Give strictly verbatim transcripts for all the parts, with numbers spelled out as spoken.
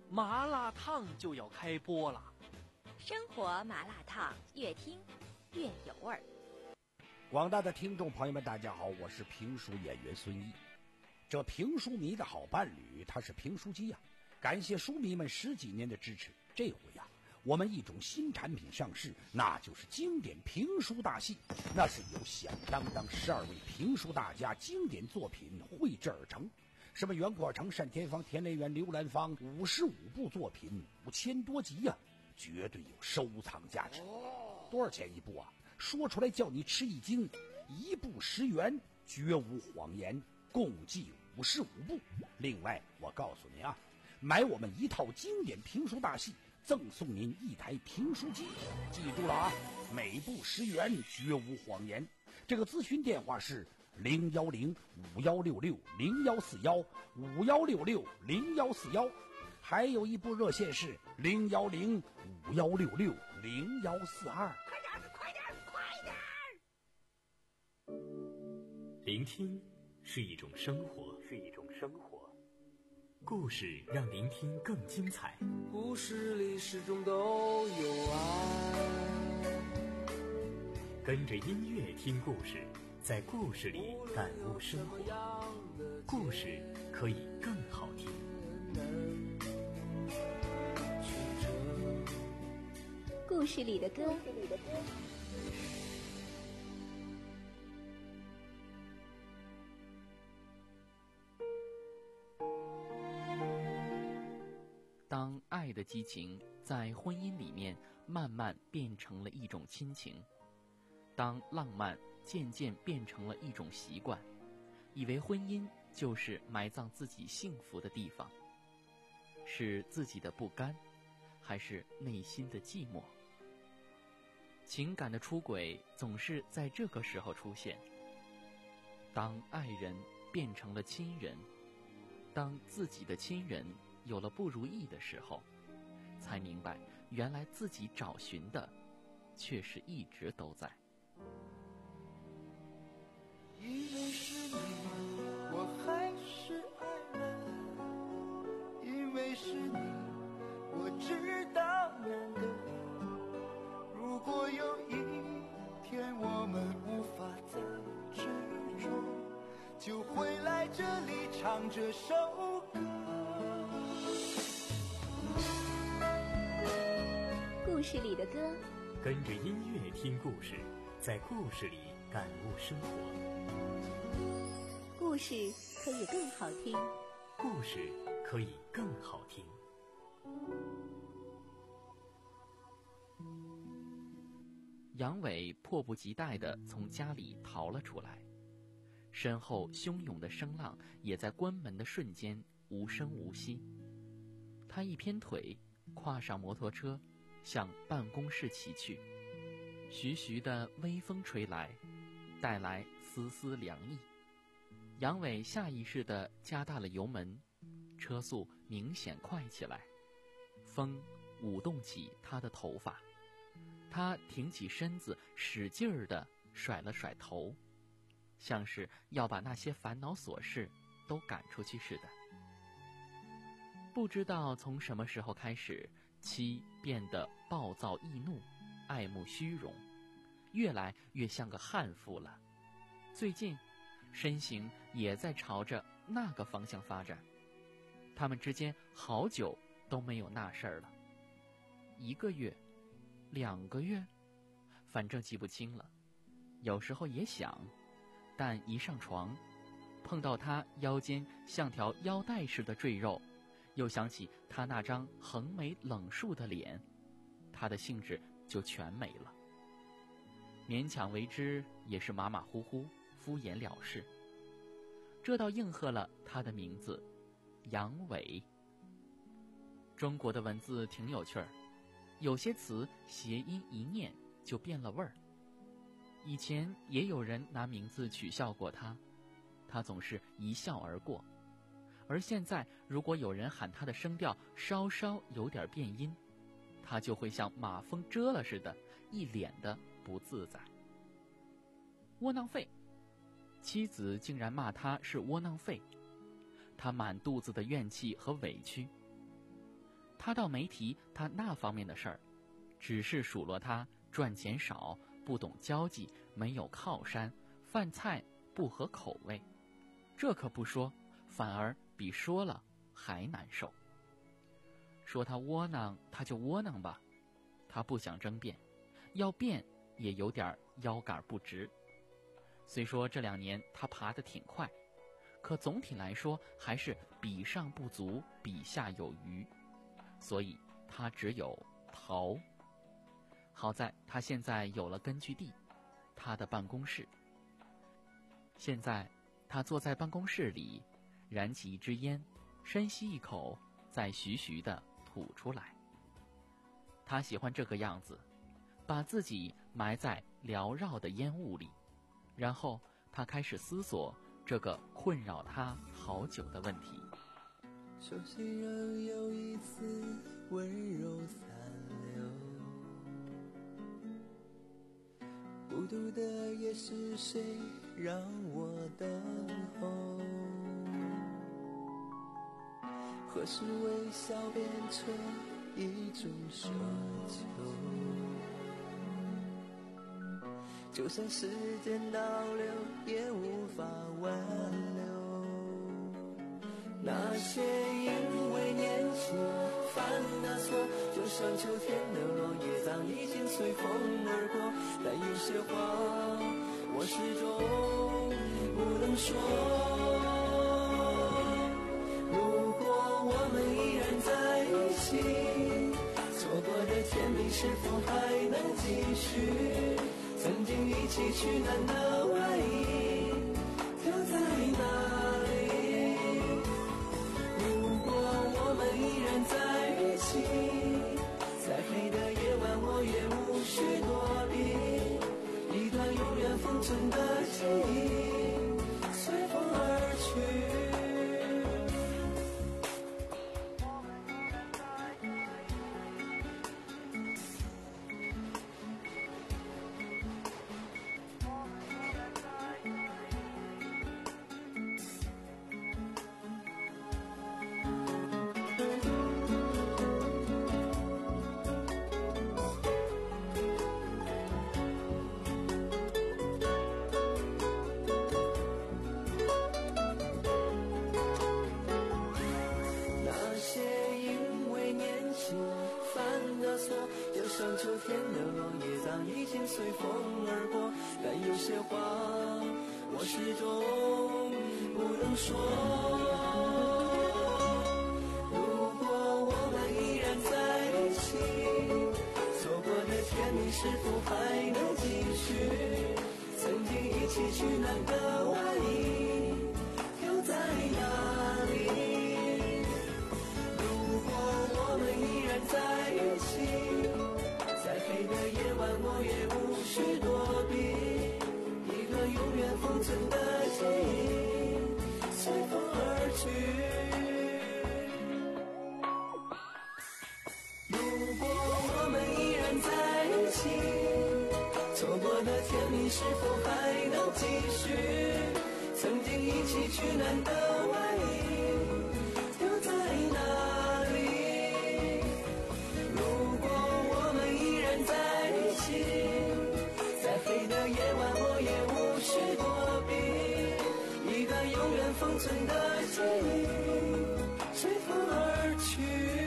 麻辣烫就要开播了。 生活麻辣烫，越听越有味儿。 广大的听众朋友们，大家好，我是评书演员孙一。这评书迷的好伴侣，他是评书机呀、啊。感谢书迷们十几年的支持，这回呀、啊，我们一种新产品上市，那就是经典评书大戏。那是由响当当十二位评书大家经典作品绘制而成。什么袁阔成、单田芳、田连元、刘兰芳，五十五部作品，五千多集呀、啊，绝对有收藏价值。多少钱一部啊？说出来叫你吃一惊，一部十元，绝无谎言，共计五十五部。另外，我告诉你啊，买我们一套经典评书大戏，赠送您一台评书机。记住了啊，每部十元，绝无谎言。这个咨询电话是零幺零五幺六六零幺四幺五幺六六零幺四幺，还有一部热线是零幺零五幺六六零幺四二。 快点，快点！ 聆听是一种生活，是一种生活。故事让聆听更精彩。 故事里始终都有爱。 跟着音乐听故事，在故事里感悟生活。故事可以更好听。 故事里的歌。 当爱的激情在婚姻里面慢慢变成了一种亲情，当浪漫渐渐变成了一种习惯，以为婚姻就是埋葬自己幸福的地方，是自己的不甘，还是内心的寂寞？情感的出轨总是在这个时候出现。当爱人变成了亲人，当自己的亲人有了不如意的时候，才明白原来自己找寻的却是一直都在。 因为是你，我还是爱人，因为是你，我知道难得。如果有一天我们无法再执着，就会来这里唱这首歌。 故事里的歌， 跟着音乐听故事，在故事里感悟生活。 故事可以更好听， 故事可以更好听。 杨伟迫不及待地从家里逃了出来，身后汹涌的声浪也在关门的瞬间无声无息。他一偏腿，跨上摩托车，向办公室骑去。徐徐的微风吹来，带来丝丝凉意。杨伟下意识地加大了油门，车速明显快起来。风舞动起他的头发，他挺起身子，使劲儿地甩了甩头，像是要把那些烦恼琐事都赶出去似的。不知道从什么时候开始，妻变得暴躁易怒，爱慕虚荣，越来越像个悍妇了。最近身形也在朝着那个方向发展。他们之间好久都没有那事儿了，一个月两个月，反正记不清了。有时候也想，但一上床碰到他腰间像条腰带似的赘肉，又想起他那张横眉冷肃的脸，他的兴致就全没了。勉强为之也是马马虎虎，敷衍了事。这倒应和了他的名字杨伟。中国的文字挺有趣儿，有些词谐音一念就变了味儿。以前也有人拿名字取笑过他，他总是一笑而过。而现在如果有人喊他的声调稍稍有点变音，他就会像马蜂蛰了似的，一脸的不自在。窝囊废，妻子竟然骂他是窝囊废，他满肚子的怨气和委屈。 他倒没提他那方面的事儿，只是数落他赚钱少，不懂交际，没有靠山，饭菜不合口味。这可不说，反而比说了还难受。说他窝囊，他就窝囊吧，他不想争辩，要辩也有点腰杆不直。虽说这两年他爬得挺快，可总体来说还是比上不足，比下有余，所以他只有逃。好在他现在有了根据地，他的办公室。现在他坐在办公室里，燃起一支烟，深吸一口，再徐徐地吐出来。他喜欢这个样子，把自己埋在缭绕的烟雾里，然后他开始思索这个困扰他好久的问题。 手心仍有一丝温柔残留，孤独的也是谁让我等候，何时微笑变成一种奢求，就算时间倒流也无法挽留。那些因为年轻犯的错，就像秋天的落叶，早已经随风而过。但有些话我始终不能说。如果我们依然在一起，错过的甜蜜是否还能继续？曾经一起取暖的外衣丢在哪里？如果我们依然在一起，再黑的夜晚我也无需躲避，一段永远封存的记忆随风而去。像秋天的落叶，早已经随风而过。但有些话我始终不能说。如果我们依然在一起，错过的甜蜜是否还能继续？曾经一起取暖的外衣丢在哪里？如果我们依然在一起，再黑的夜晚我也无需躲避，一段永远封存的记忆随风而去。如果我们依然在一起，错过的甜蜜是否还能继续？曾经一起取暖的外衣丢在哪里？如果我们依然在一起，再黑的夜晚我也无需躲避，一段永远封存的记忆随风而去。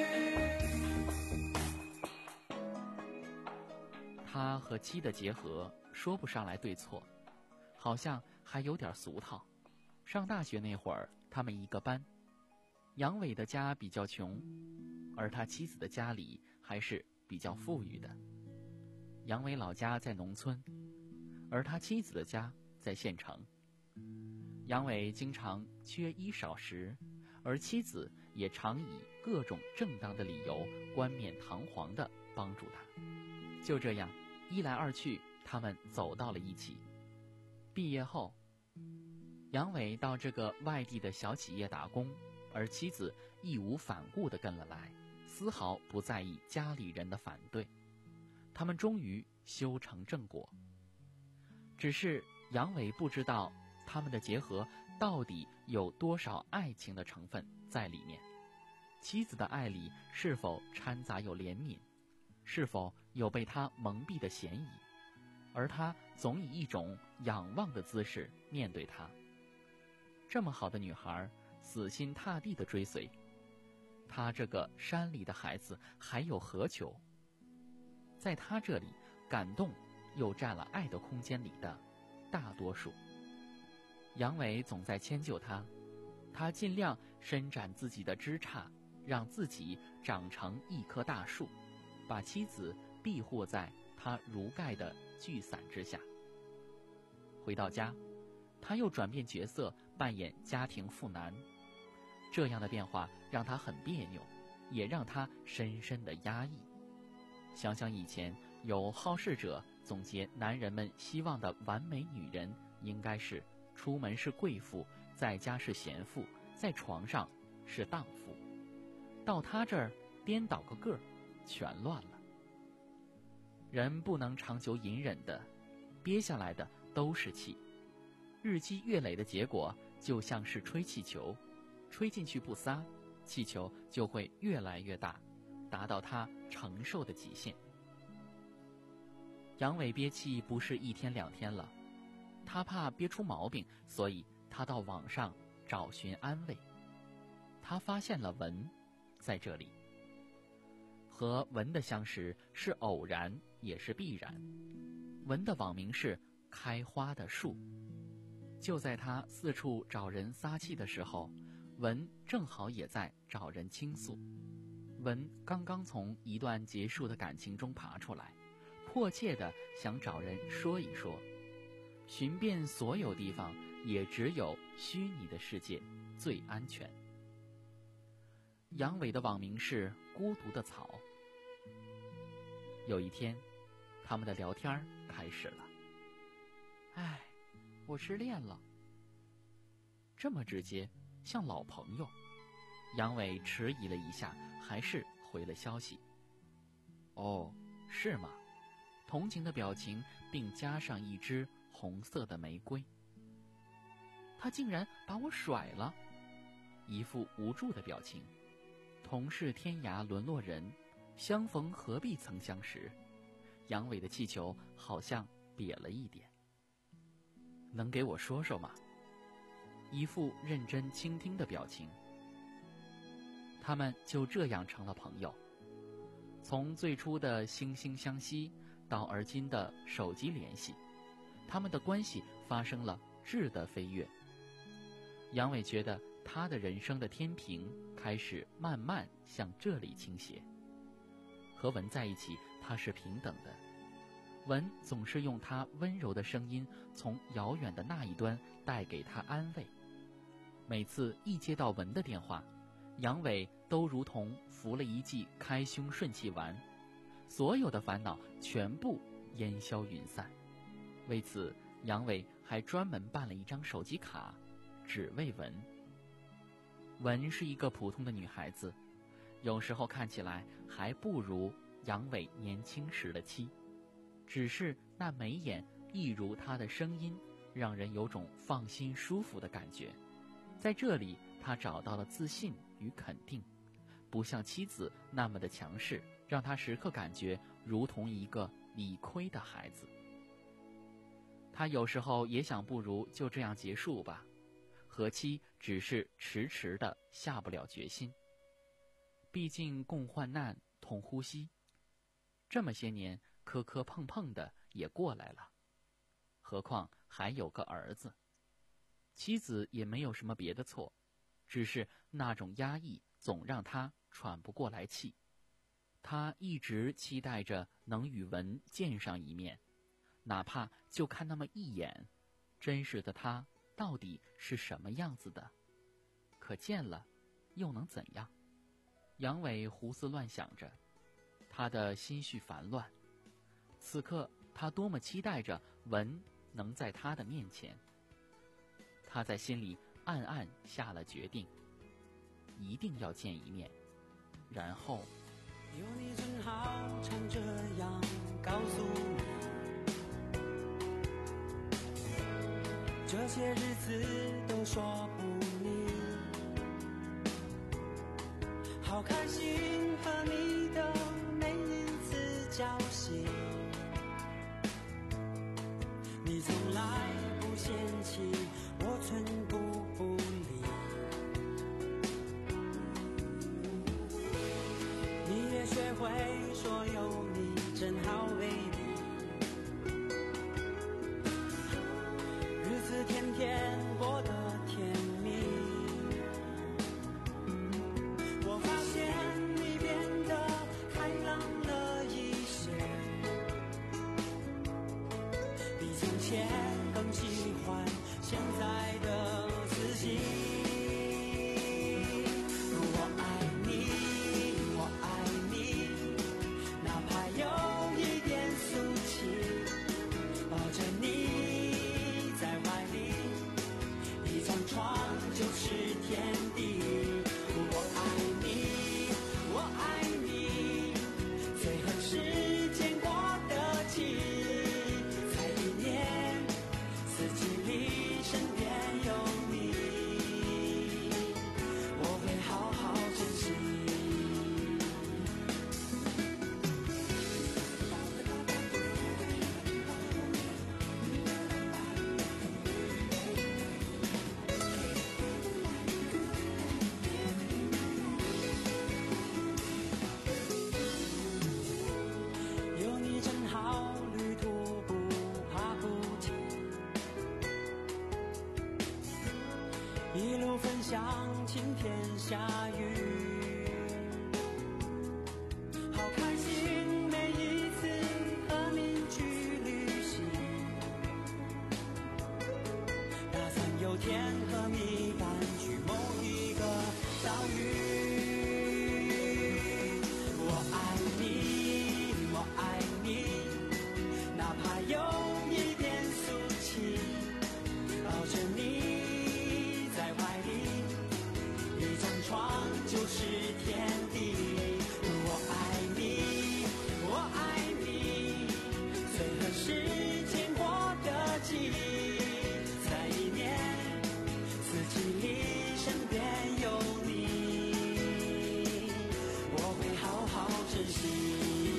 他和妻的结合说不上来对错，好像还有点俗套。上大学那会儿他们一个班，杨伟的家比较穷，而他妻子的家里还是比较富裕的。杨伟老家在农村，而他妻子的家在县城。杨伟经常缺衣少食，而妻子也常以各种正当的理由冠冕堂皇地帮助他。就这样一来二去，他们走到了一起。毕业后，杨伟到这个外地的小企业打工，而妻子义无反顾地跟了来，丝毫不在意家里人的反对。他们终于修成正果。只是杨伟不知道他们的结合到底有多少爱情的成分在里面。 妻子的爱里是否掺杂有怜悯，是否有被他蒙蔽的嫌疑，而他总以一种仰望的姿势面对他。这么好的女孩，死心塌地地追随他，这个山里的孩子还有何求？在他这里，感动又占了爱的空间里的大多数。杨伟总在迁就他，他尽量伸展自己的枝杈，让自己长成一棵大树，把妻子庇护在他如盖的巨伞之下。回到家，他又转变角色，扮演家庭妇男。这样的变化让他很别扭，也让他深深的压抑。想想以前有好事者总结男人们希望的完美女人，应该是出门是贵妇，在家是贤妇，在床上是荡妇。到他这儿颠倒个个儿，全乱了。人不能长久隐忍的，憋下来的都是气。日积月累的结果就像是吹气球，吹进去不撒，气球就会越来越大，达到他承受的极限。杨伟憋气不是一天两天了，他怕憋出毛病，所以他到网上找寻安慰。他发现了文在这里，和文的相识是偶然也是必然。文的网名是开花的树。就在他四处找人撒气的时候，文正好也在找人倾诉。文刚刚从一段结束的感情中爬出来，迫切地想找人说一说。寻遍所有地方，也只有虚拟的世界最安全。杨伟的网名是孤独的草。有一天，他们的聊天开始了。唉，我失恋了。这么直接，像老朋友。杨伟迟疑了一下，还是回了消息。哦，是吗？同情的表情，并加上一支红色的玫瑰。他竟然把我甩了，一副无助的表情。同是天涯沦落人，相逢何必曾相识。杨伟的气球好像瘪了一点。能给我说说吗？一副认真倾听的表情。他们就这样成了朋友，从最初的惺惺相惜到而今的手机联系，他们的关系发生了质的飞跃。杨伟觉得他的人生的天平开始慢慢向这里倾斜。和文在一起，他是平等的。文总是用他温柔的声音从遥远的那一端带给他安慰。每次一接到文的电话，杨伟都如同服了一剂开胸顺气丸，所有的烦恼全部烟消云散。为此，杨伟还专门办了一张手机卡，只为文。文是一个普通的女孩子，有时候看起来还不如杨伟年轻时的妻，只是那眉眼一如他的声音，让人有种放心舒服的感觉。在这里，他找到了自信与肯定，不像妻子那么的强势，让他时刻感觉如同一个理亏的孩子。他有时候也想，不如就这样结束吧，和妻只是迟迟的下不了决心。毕竟共患难同呼吸，这么些年磕磕碰碰的也过来了，何况还有个儿子。妻子也没有什么别的错，只是那种压抑总让他喘不过来气。他一直期待着能与文见上一面，哪怕就看那么一眼，真实的他到底是什么样子的。可见了，又能怎样？杨伟胡思乱想着，他的心绪烦乱。此刻他多么期待着文能在他的面前。他在心里暗暗下了决定，一定要见一面，然后有你真好，常这样告诉你，这些日子都说不腻，好交心，你从来不嫌弃我寸步不离，你也学会说有你真好baby，日子天天过得甜蜜，我发现你变得开朗了一些，比从前更喜欢现在的自己。我爱你，我爱你，哪怕有一点俗气，抱着你在怀里，一张床就是天地。我爱你，我爱你，最恨时间过得急，才一年，四季里身边有你，我会好好珍惜。有你真好，旅途不怕不停，一路分享晴天下雨，好开心每一次和你去旅行，打算有天和你搬去某一个岛屿。我爱你，我爱你，哪怕有一点俗气，抱着你在怀里，一张床就是天地。我爱你，我爱你，最恨时间过得急，在一年四季里身边有你，我会好好珍惜。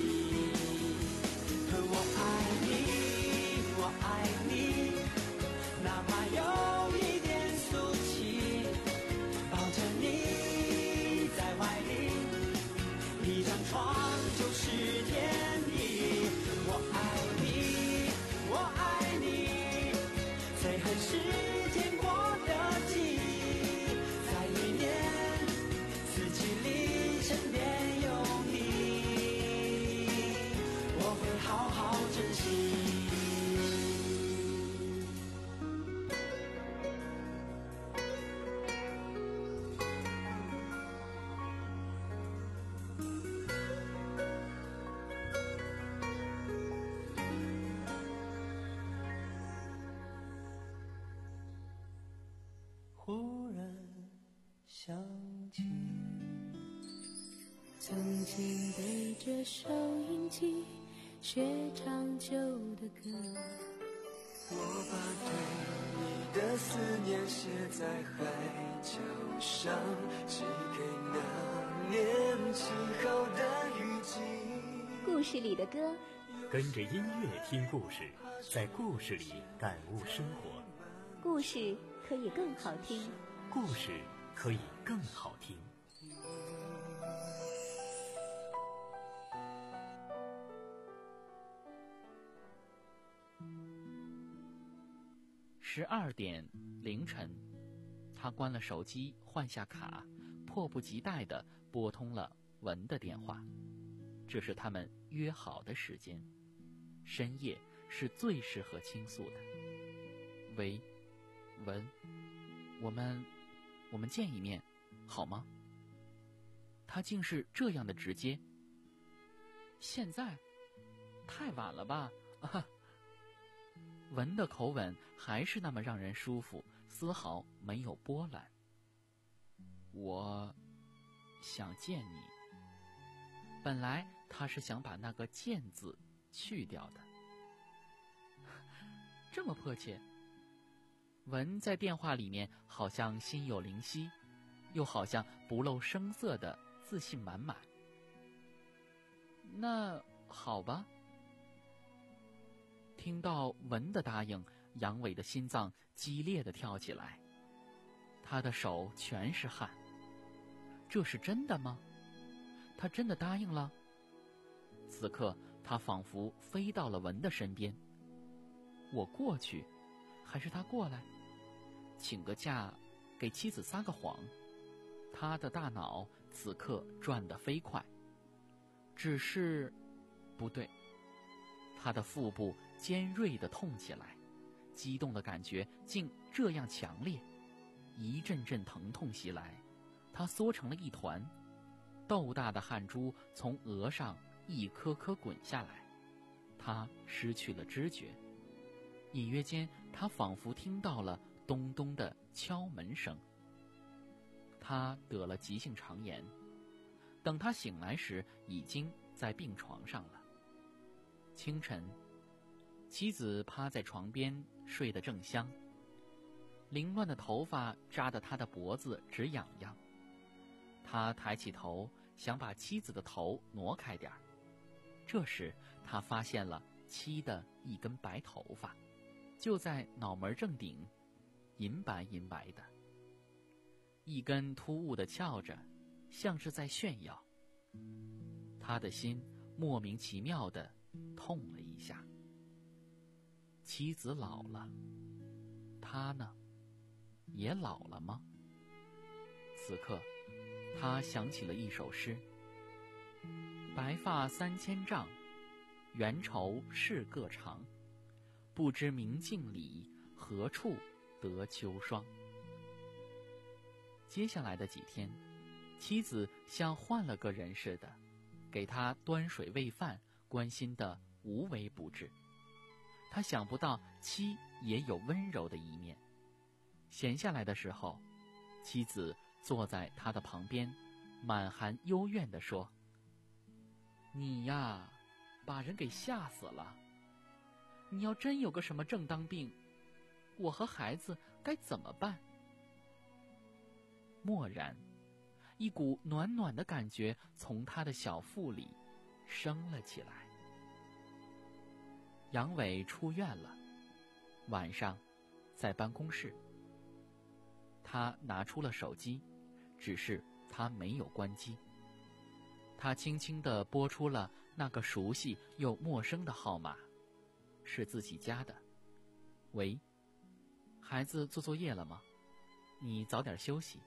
我爱你，我爱你，哪怕有一点俗气，抱着你在怀里，一张床就是天地。我爱你，我爱你，最恨时间过得急，在一年四季里身边有你，我会好好珍惜。忽然想起， 曾经对着收音机学唱旧的歌， 我把对你的思念写在海角上，寄给那年起好的雨季。 故事里的歌， 跟着音乐听故事，在故事里感悟生活。 故事可以更好听。 故事可以更好听。 十二点凌晨，他关了手机，换下卡，迫不及待地拨通了文的电话。这是他们约好的时间，深夜是最适合倾诉的。喂，文，我们我们见一面好吗？他竟是这样的直接。现在太晚了吧？啊，文的口吻还是那么让人舒服，丝毫没有波澜。我想见你。本来他是想把那个见字去掉的。这么迫切。文在电话里面好像心有灵犀，又好像不露声色的自信满满。那好吧。听到文的答应，杨伟的心脏激烈地跳起来，他的手全是汗。这是真的吗？他真的答应了？此刻他仿佛飞到了文的身边。我过去，还是他过来？请个假，给妻子撒个谎。他的大脑此刻转得飞快。只是，不对，他的腹部尖锐地痛起来，激动的感觉竟这样强烈，一阵阵疼痛袭来，他缩成了一团，豆大的汗珠从额上一颗颗滚下来，他失去了知觉。隐约间，他仿佛听到了咚咚的敲门声。他得了急性肠炎，等他醒来时，已经在病床上了。清晨，妻子趴在床边睡得正香，凌乱的头发扎得他的脖子直痒痒。他抬起头，想把妻子的头挪开点儿。这时，他发现了妻的一根白头发，就在脑门正顶，银白银白的，一根突兀的翘着，像是在炫耀。他的心莫名其妙地痛了一下。妻子老了，他呢，也老了吗？此刻，他想起了一首诗：白发三千丈，缘愁事各长。不知明镜里，何处得秋霜。接下来的几天，妻子像换了个人似的，给他端水喂饭，关心的无微不至。他想不到妻也有温柔的一面。闲下来的时候，妻子坐在他的旁边，满含幽怨地说：你呀，把人给吓死了。你要真有个什么正当病，我和孩子该怎么办？蓦然，一股暖暖的感觉从他的小腹里升了起来。杨伟出院了，晚上在办公室，他拿出了手机，只是他没有关机。他轻轻地拨出了那个熟悉又陌生的号码，是自己家的。喂，孩子做作业了吗？你早点休息。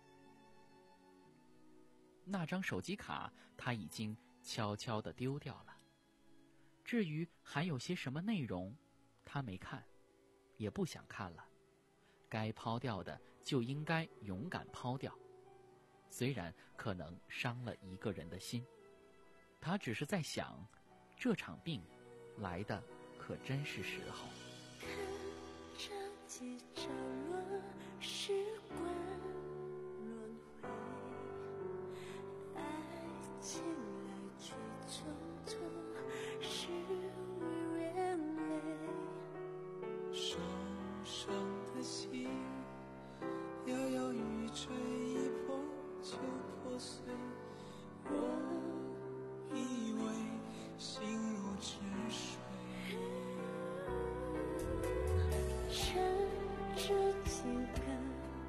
那张手机卡他已经悄悄地丢掉了。至于还有些什么内容，他没看，也不想看了。该抛掉的就应该勇敢抛掉，虽然可能伤了一个人的心。他只是在想，这场病来的可真是时候。 看着几着落，时光轮回，爱情来去匆匆，事与愿违。 受伤的心，摇摇欲坠，一碰就破碎。我以为心如止水， 趁着几个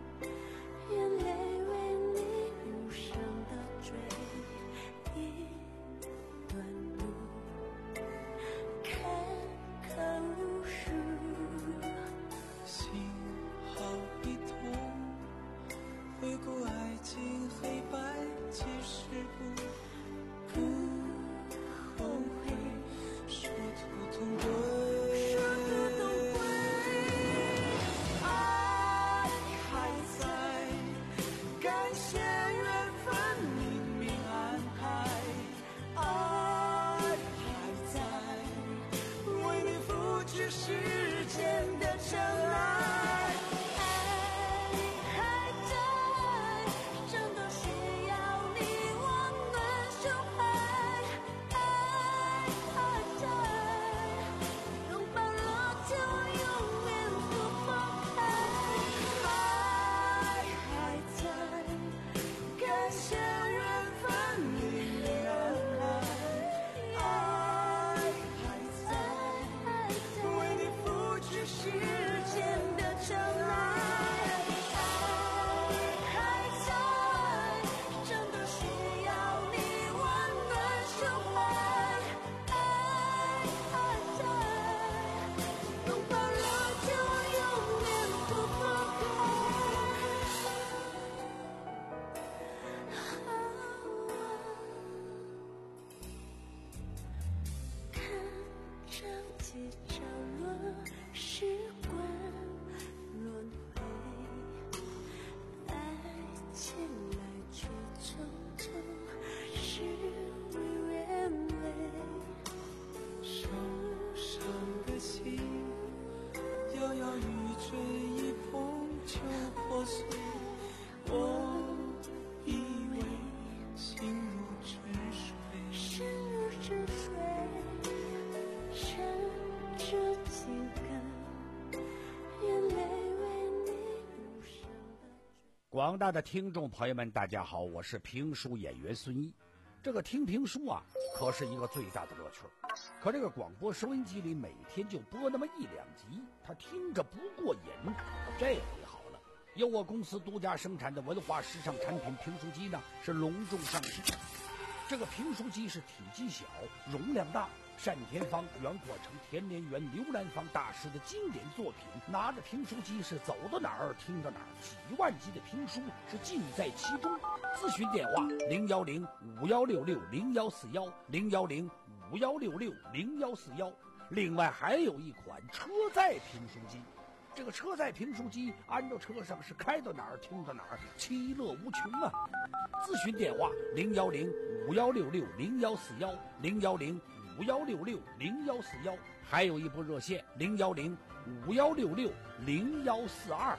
广大的听众朋友们，大家好，我是评书演员孙一。这个听评书啊，可是一个最大的乐趣。可这个广播收音机里每天就播那么一两集，他听着不过瘾。这回好了，由我公司独家生产的文化时尚产品评书机呢，是隆重上市。这个评书机是体积小，容量大，单田芳、袁阔成、田连元、刘兰芳大师的经典作品，拿着评书机是走到哪儿听到哪儿，几万集的评书是尽在其中。咨询电话零幺零五幺六六零幺四幺零幺零五幺六六零幺四幺。另外还有一款车载评书机，这个车载评书机安到车上是开到哪儿听到哪儿，其乐无穷啊！咨询电话零幺零五幺六六零幺四幺零幺零五幺六六零幺四幺，还有一部热线零幺零五幺六六零幺四二。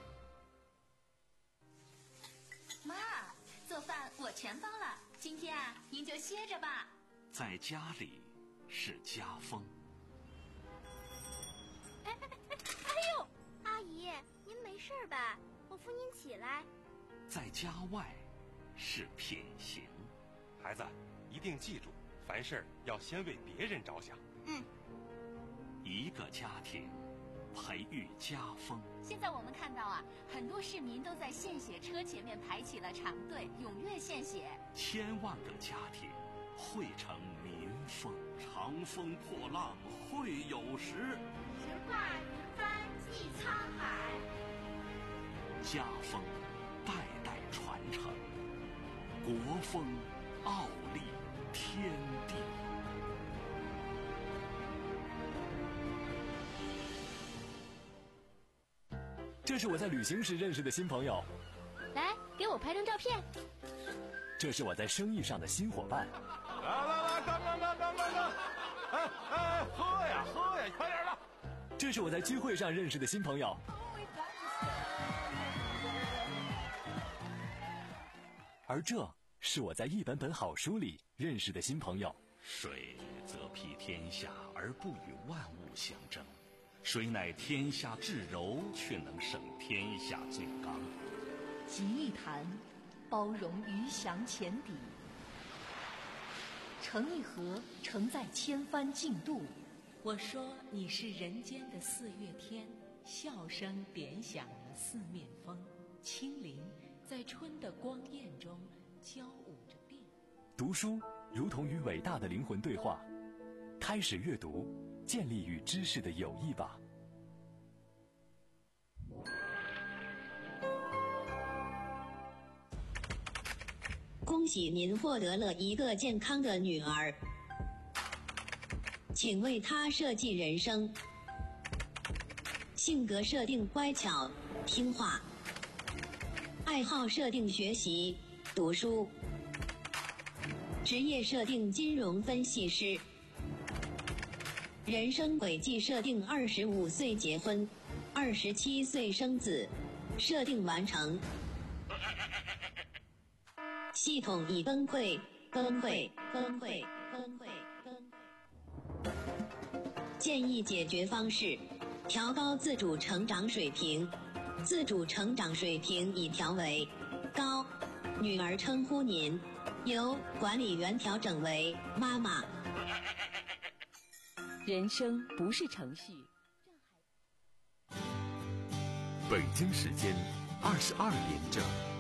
妈，做饭我全包了，今天啊，您就歇着吧。 在家里是家风。 哎哎哎哎呦，阿姨，您没事吧？我扶您起来。 在家外是品行。 孩子，一定记住，凡事要先为别人着想。 嗯。 一个家庭培育家风。 现在我们看到啊，很多市民都在献血车前面排起了长队，踊跃献血。 千万个家庭汇成民风。长风破浪会有时， 直挂云帆济沧海。 家风代代传承，国风傲立天地。 这是我在旅行时认识的新朋友， 来，给我拍张照片。 这是我在生意上的新伙伴。 来来来，干干干干干干！哎哎，喝呀喝呀，快点的！ 这是我在聚会上认识的新朋友。而这是我在一本本好书里认识的新朋友。 水则披天下而不与万物相争，水乃天下至柔，却能胜天下最刚。 集一坛，包容鱼翔浅底；盛一盒，盛在千帆竞渡。 我说你是人间的四月天，笑声点响了四面风，清灵在春的光艳中交舞着变。 读书如同与伟大的灵魂对话，开始阅读，建立与知识的友谊吧。 恭喜您获得了一个健康的女儿，请为她设计人生。性格设定乖巧听话，爱好设定学习读书，职业设定金融分析师，人生轨迹设定二十五岁结婚，二十七岁生子，设定完成。系统已崩溃，崩溃，崩溃，崩溃，崩溃。建议解决方式：调高自主成长水平。自主成长水平已调为高，女儿称呼您，由管理员调整为妈妈。 人生不是程序。 北京时间二十二点整。